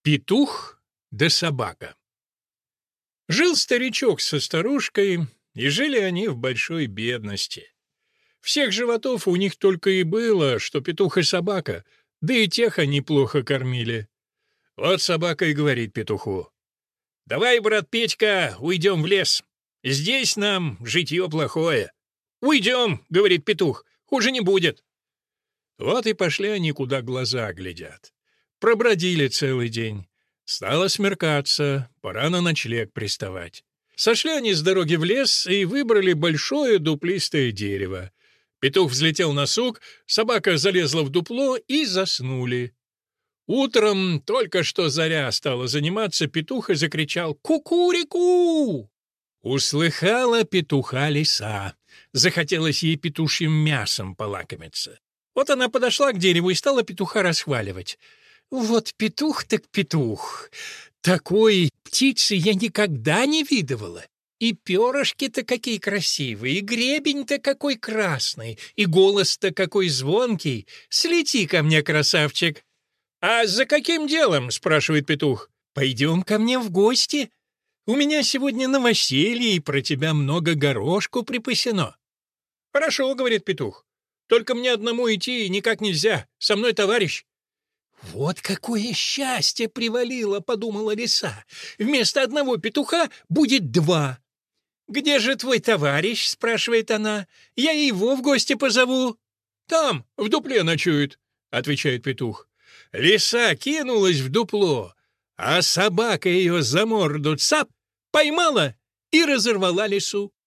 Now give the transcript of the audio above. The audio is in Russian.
Петух да собака. Жил старичок со старушкой, и жили они в большой бедности. Всех животов у них только и было, что петух и собака, да и тех они плохо кормили. Вот собака и говорит петуху: «Давай, брат Петька, уйдем в лес. Здесь нам житье плохое». «Уйдем», — говорит петух, — «хуже не будет». Вот и пошли они, куда глаза глядят. Пробродили целый день. Стало смеркаться, пора на ночлег приставать. Сошли они с дороги в лес и выбрали большое дуплистое дерево. Петух взлетел на сук, собака залезла в дупло и заснули. Утром, только что заря стала заниматься, петух и закричал «Кукурику!». Услыхала петуха лиса. Захотелось ей петушьим мясом полакомиться. Вот она подошла к дереву и стала петуха расхваливать. «Вот петух так петух! Такой птицы я никогда не видывала! И перышки-то какие красивые, и гребень-то какой красный, и голос-то какой звонкий! Слети ко мне, красавчик!» «А за каким делом?» — спрашивает петух. «Пойдем ко мне в гости. У меня сегодня новоселье, и про тебя много горошку припасено». «Хорошо», — говорит петух. «Только мне одному идти никак нельзя. Со мной товарищ». «Вот какое счастье привалило», — подумала лиса. «Вместо одного петуха будет два». «Где же твой товарищ?» — спрашивает она. «Я его в гости позову». «Там, в дупле ночует», — отвечает петух. Лиса кинулась в дупло, а собака ее за морду цап, поймала и разорвала лису.